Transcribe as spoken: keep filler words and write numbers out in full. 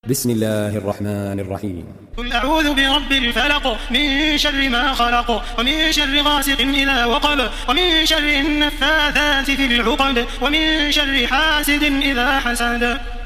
بسم الله الرحمن الرحيم. قل أعوذ برب الفلق من شر ما خلق ومن شر غاسق إذا وقب ومن شر النفاثات في العقد ومن شر حاسد إذا حسد.